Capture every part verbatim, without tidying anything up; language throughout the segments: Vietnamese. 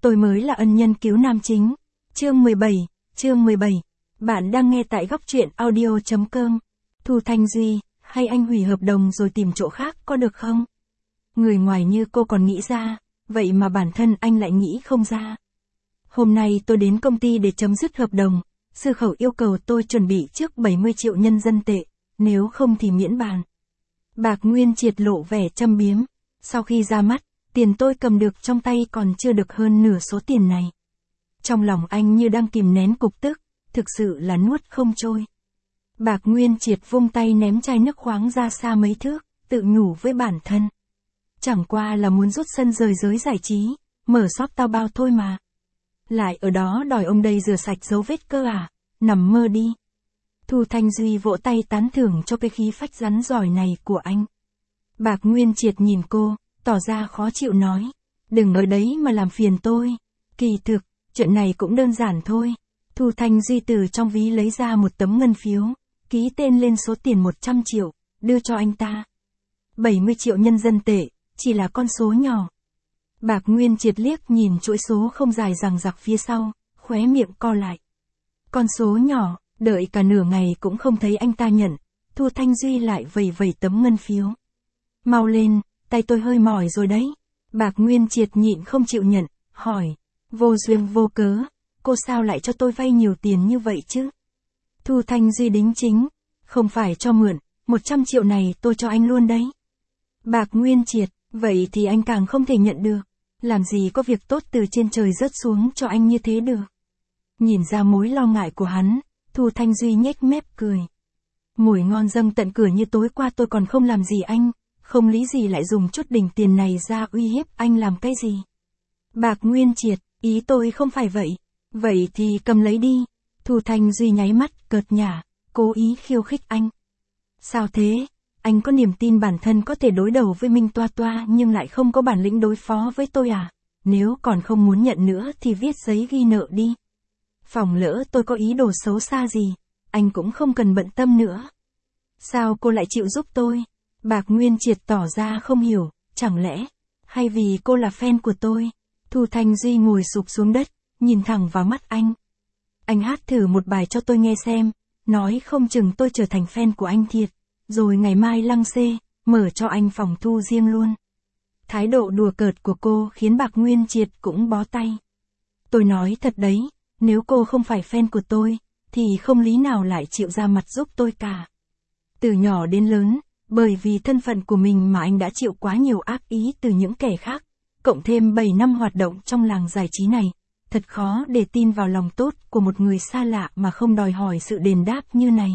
Tôi mới là ân nhân cứu nam chính. Chương mười bảy, chương mười bảy. Bạn đang nghe tại góc truyện audio chấm com. Thu Thanh Duy, hay anh hủy hợp đồng rồi tìm chỗ khác có được không? Người ngoài như cô còn nghĩ ra, vậy mà bản thân anh lại nghĩ không ra. Hôm nay tôi đến công ty để chấm dứt hợp đồng, sư khẩu yêu cầu tôi chuẩn bị trước bảy mươi triệu nhân dân tệ, nếu không thì miễn bàn. Bạc Nguyên Triệt lộ vẻ châm biếm, sau khi ra mắt, tiền tôi cầm được trong tay còn chưa được hơn nửa số tiền này. Trong lòng anh như đang kìm nén cục tức, thực sự là nuốt không trôi. Bạc Nguyên Triệt vung tay ném chai nước khoáng ra xa mấy thước, tự nhủ với bản thân. Chẳng qua là muốn rút sân rời giới giải trí, mở shop tao bao thôi mà. Lại ở đó đòi ông đây rửa sạch dấu vết cơ à, nằm mơ đi. Thu Thanh Duy vỗ tay tán thưởng cho cái khí phách rắn giỏi này của anh. Bạc Nguyên Triệt nhìn cô, tỏ ra khó chịu nói, đừng ở đấy mà làm phiền tôi. Kỳ thực, chuyện này cũng đơn giản thôi. Thu Thanh Duy từ trong ví lấy ra một tấm ngân phiếu, ký tên lên số tiền một trăm triệu, đưa cho anh ta. bảy mươi triệu nhân dân tệ, chỉ là con số nhỏ. Bạc Nguyên Triệt liếc nhìn chuỗi số không dài dằng dặc phía sau, khóe miệng co lại. Con số nhỏ, đợi cả nửa ngày cũng không thấy anh ta nhận, Thu Thanh Duy lại vẩy vẩy tấm ngân phiếu. Mau lên, tay tôi hơi mỏi rồi đấy. Bạc Nguyên Triệt nhịn không chịu nhận, hỏi, vô duyên vô cớ, cô sao lại cho tôi vay nhiều tiền như vậy chứ? Thu Thanh Duy đính chính, không phải cho mượn, một trăm triệu này tôi cho anh luôn đấy. Bạc Nguyên Triệt, vậy thì anh càng không thể nhận được, làm gì có việc tốt từ trên trời rớt xuống cho anh như thế được. Nhìn ra mối lo ngại của hắn, Thu Thanh Duy nhếch mép cười. Mùi ngon dâng tận cửa như tối qua tôi còn không làm gì anh, không lý gì lại dùng chút đỉnh tiền này ra uy hiếp anh làm cái gì. Bạc Nguyên Triệt, ý tôi không phải vậy. Vậy thì cầm lấy đi. Thu Thanh Duy nháy mắt, cợt nhả, cố ý khiêu khích anh. Sao thế? Anh có niềm tin bản thân có thể đối đầu với Minh Toa Toa nhưng lại không có bản lĩnh đối phó với tôi à? Nếu còn không muốn nhận nữa thì viết giấy ghi nợ đi. Phòng lỡ tôi có ý đồ xấu xa gì, anh cũng không cần bận tâm nữa. Sao cô lại chịu giúp tôi? Bạc Nguyên Triệt tỏ ra không hiểu, chẳng lẽ, hay vì cô là fan của tôi? Thu Thanh Duy ngồi sụp xuống đất, nhìn thẳng vào mắt anh. Anh hát thử một bài cho tôi nghe xem, nói không chừng tôi trở thành fan của anh thiệt, rồi ngày mai lăng xê, mở cho anh phòng thu riêng luôn. Thái độ đùa cợt của cô khiến Bạc Nguyên Triệt cũng bó tay. Tôi nói thật đấy, nếu cô không phải fan của tôi, thì không lý nào lại chịu ra mặt giúp tôi cả. Từ nhỏ đến lớn, bởi vì thân phận của mình mà anh đã chịu quá nhiều ác ý từ những kẻ khác, cộng thêm bảy năm hoạt động trong làng giải trí này, thật khó để tin vào lòng tốt của một người xa lạ mà không đòi hỏi sự đền đáp như này.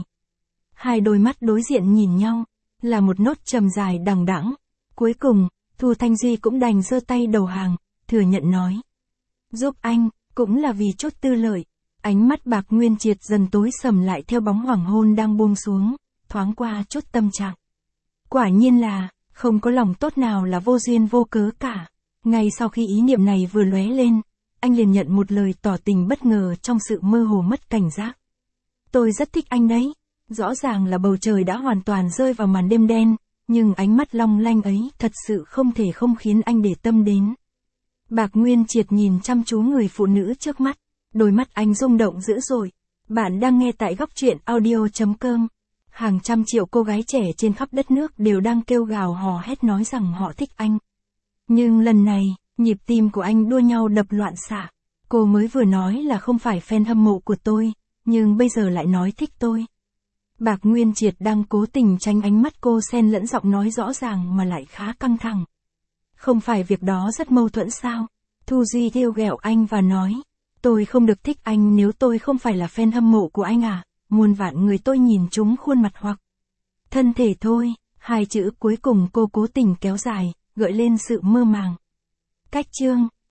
Hai đôi mắt đối diện nhìn nhau, là một nốt trầm dài đằng đẵng. Cuối cùng, Thu Thanh Duy cũng đành giơ tay đầu hàng, thừa nhận nói. Giúp anh, cũng là vì chút tư lợi. Ánh mắt Bạc Nguyên Triệt dần tối sầm lại theo bóng hoàng hôn đang buông xuống, thoáng qua chút tâm trạng. Quả nhiên là, không có lòng tốt nào là vô duyên vô cớ cả. Ngay sau khi ý niệm này vừa lóe lên, anh liền nhận một lời tỏ tình bất ngờ trong sự mơ hồ mất cảnh giác. Tôi rất thích anh đấy. Rõ ràng là bầu trời đã hoàn toàn rơi vào màn đêm đen, nhưng ánh mắt long lanh ấy thật sự không thể không khiến anh để tâm đến. Bạc Nguyên Triệt nhìn chăm chú người phụ nữ trước mắt, đôi mắt anh rung động dữ dội. Bạn đang nghe tại góc truyện audio chấm com. Hàng trăm triệu cô gái trẻ trên khắp đất nước đều đang kêu gào hò hét nói rằng họ thích anh. Nhưng lần này, nhịp tim của anh đua nhau đập loạn xạ. Cô mới vừa nói là không phải fan hâm mộ của tôi, nhưng bây giờ lại nói thích tôi. Bạc Nguyên Triệt đang cố tình tránh ánh mắt cô xen lẫn giọng nói rõ ràng mà lại khá căng thẳng. Không phải việc đó rất mâu thuẫn sao? Thu Duy trêu ghẹo anh và nói, tôi không được thích anh nếu tôi không phải là fan hâm mộ của anh à? Muôn vạn người tôi nhìn chúng khuôn mặt hoặc thân thể thôi. Hai chữ cuối cùng cô cố tình kéo dài, gợi lên sự mơ màng. Cách chương